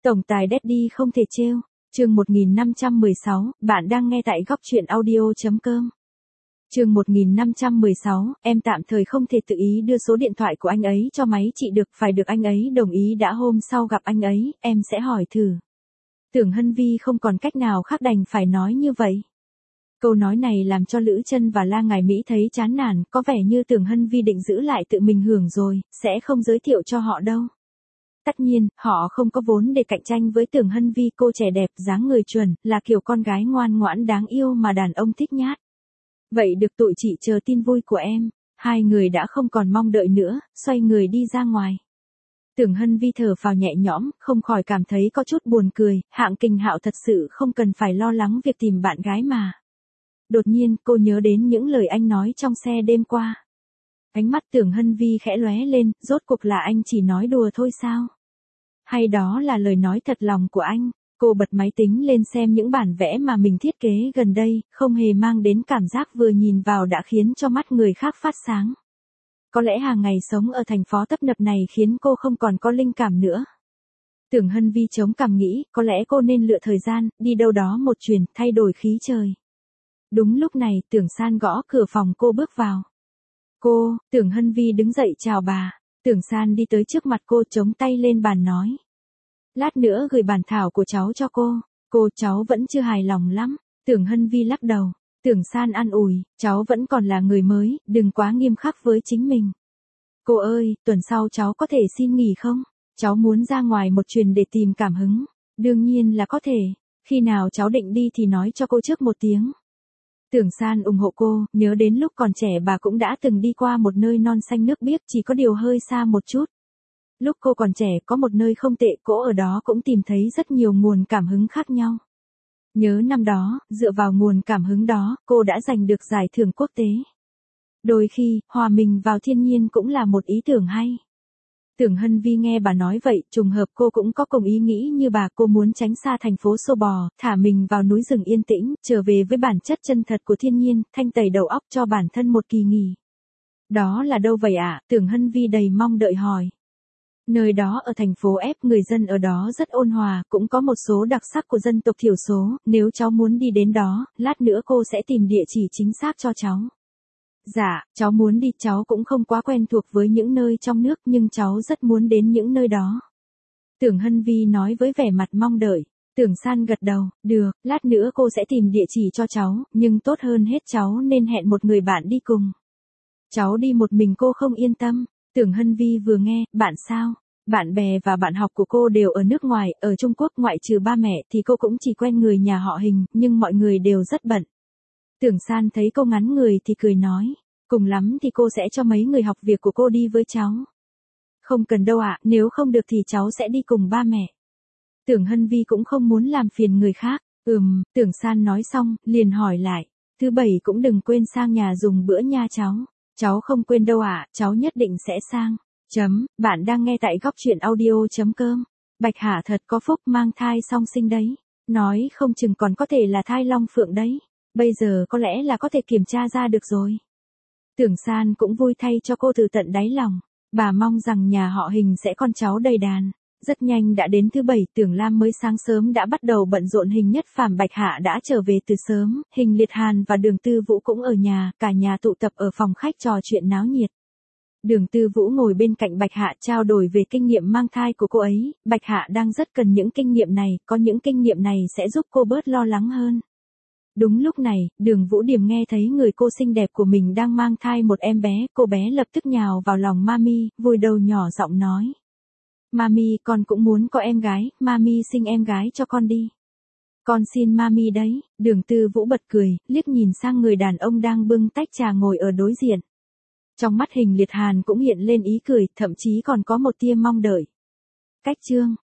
Tổng tài Daddy không thể trêu. Chương 1516, bạn đang nghe tại góc truyện audio.com. Chương 1516, em tạm thời không thể tự ý đưa số điện thoại của anh ấy cho máy chị được, phải được anh ấy đồng ý đã, hôm sau gặp anh ấy, em sẽ hỏi thử. Tưởng Hân Vi không còn cách nào khác đành phải nói như vậy. Câu nói này làm cho Lữ Chân và La Ngải Mỹ thấy chán nản, có vẻ như Tưởng Hân Vi định giữ lại tự mình hưởng rồi, sẽ không giới thiệu cho họ đâu. Tất nhiên, họ không có vốn để cạnh tranh với Tưởng Hân Vi, cô trẻ đẹp, dáng người chuẩn, là kiểu con gái ngoan ngoãn đáng yêu mà đàn ông thích nhát. Vậy được, tụi chị chờ tin vui của em. Hai người đã không còn mong đợi nữa, xoay người đi ra ngoài. Tưởng Hân Vi thở phào nhẹ nhõm, không khỏi cảm thấy có chút buồn cười, Hạng Kình Hạo thật sự không cần phải lo lắng việc tìm bạn gái mà. Đột nhiên, cô nhớ đến những lời anh nói trong xe đêm qua. Ánh mắt Tưởng Hân Vi khẽ lóe lên, rốt cuộc là anh chỉ nói đùa thôi sao? Hay đó là lời nói thật lòng của anh? Cô bật máy tính lên xem những bản vẽ mà mình thiết kế gần đây, không hề mang đến cảm giác vừa nhìn vào đã khiến cho mắt người khác phát sáng. Có lẽ hàng ngày sống ở thành phố tấp nập này khiến cô không còn có linh cảm nữa. Tưởng Hân Vi chống cằm nghĩ, có lẽ cô nên lựa thời gian, đi đâu đó một chuyến, thay đổi khí trời. Đúng lúc này, Tưởng San gõ cửa phòng, cô bước vào. Cô, Tưởng Hân Vi đứng dậy chào bà. Tưởng San đi tới trước mặt cô, chống tay lên bàn nói. Lát nữa gửi bản thảo của cháu cho cô. Cô, cháu vẫn chưa hài lòng lắm. Tưởng Hân Vi lắc đầu. Tưởng San an ủi, cháu vẫn còn là người mới, đừng quá nghiêm khắc với chính mình. Cô ơi, tuần sau cháu có thể xin nghỉ không? Cháu muốn ra ngoài một chuyến để tìm cảm hứng. Đương nhiên là có thể. Khi nào cháu định đi thì nói cho cô trước một tiếng. Tưởng San ủng hộ cô, nhớ đến lúc còn trẻ bà cũng đã từng đi qua một nơi non xanh nước biếc, chỉ có điều hơi xa một chút. Lúc cô còn trẻ có một nơi không tệ, cô ở đó cũng tìm thấy rất nhiều nguồn cảm hứng khác nhau. Nhớ năm đó, dựa vào nguồn cảm hứng đó, cô đã giành được giải thưởng quốc tế. Đôi khi, hòa mình vào thiên nhiên cũng là một ý tưởng hay. Tưởng Hân Vi nghe bà nói vậy, trùng hợp cô cũng có cùng ý nghĩ như bà, cô muốn tránh xa thành phố xô bò, thả mình vào núi rừng yên tĩnh, trở về với bản chất chân thật của thiên nhiên, thanh tẩy đầu óc cho bản thân một kỳ nghỉ. Đó là đâu vậy ạ? Tưởng Hân Vi đầy mong đợi hỏi. Nơi đó ở thành phố F, người dân ở đó rất ôn hòa, cũng có một số đặc sắc của dân tộc thiểu số, nếu cháu muốn đi đến đó, lát nữa cô sẽ tìm địa chỉ chính xác cho cháu. Dạ, cháu muốn đi, cháu cũng không quá quen thuộc với những nơi trong nước nhưng cháu rất muốn đến những nơi đó. Tưởng Hân Vi nói với vẻ mặt mong đợi. Tưởng San gật đầu, được, lát nữa cô sẽ tìm địa chỉ cho cháu, nhưng tốt hơn hết cháu nên hẹn một người bạn đi cùng. Cháu đi một mình cô không yên tâm. Tưởng Hân Vi vừa nghe, bạn sao? Bạn bè và bạn học của cô đều ở nước ngoài, ở Trung Quốc, ngoại trừ ba mẹ thì cô cũng chỉ quen người nhà họ Hình, nhưng mọi người đều rất bận. Tưởng San thấy cô ngắn người thì cười nói, cùng lắm thì cô sẽ cho mấy người học việc của cô đi với cháu. Không cần đâu ạ, nếu không được thì cháu sẽ đi cùng ba mẹ. Tưởng Hân Vi cũng không muốn làm phiền người khác. Tưởng San nói xong, liền hỏi lại, thứ bảy cũng đừng quên sang nhà dùng bữa nha cháu. Cháu không quên đâu ạ, cháu nhất định sẽ sang. Bạn đang nghe tại góc truyện audio.com. Bạch Hạ thật có phúc, mang thai song sinh đấy. Nói không chừng còn có thể là thai long phượng đấy. Bây giờ có lẽ là có thể kiểm tra ra được rồi. Tưởng San cũng vui thay cho cô từ tận đáy lòng. Bà mong rằng nhà họ Hình sẽ con cháu đầy đàn. Rất nhanh đã đến thứ bảy, Tưởng Lam mới sáng sớm đã bắt đầu bận rộn, Hình Nhất Phàm, Bạch Hạ đã trở về từ sớm, Hình Liệt Hàn và Đường Tư Vũ cũng ở nhà, cả nhà tụ tập ở phòng khách trò chuyện náo nhiệt. Đường Tư Vũ ngồi bên cạnh Bạch Hạ trao đổi về kinh nghiệm mang thai của cô ấy, Bạch Hạ đang rất cần những kinh nghiệm này, có những kinh nghiệm này sẽ giúp cô bớt lo lắng hơn. Đúng lúc này, Đường Vũ Điểm nghe thấy người cô xinh đẹp của mình đang mang thai một em bé, cô bé lập tức nhào vào lòng Mami, vùi đầu nhỏ giọng nói. Mami, con cũng muốn có em gái, Mami sinh em gái cho con đi. Con xin Mami đấy. Đường Tư Vũ bật cười, liếc nhìn sang người đàn ông đang bưng tách trà ngồi ở đối diện. Trong mắt Hình Liệt Hàn cũng hiện lên ý cười, thậm chí còn có một tia mong đợi. Cách chương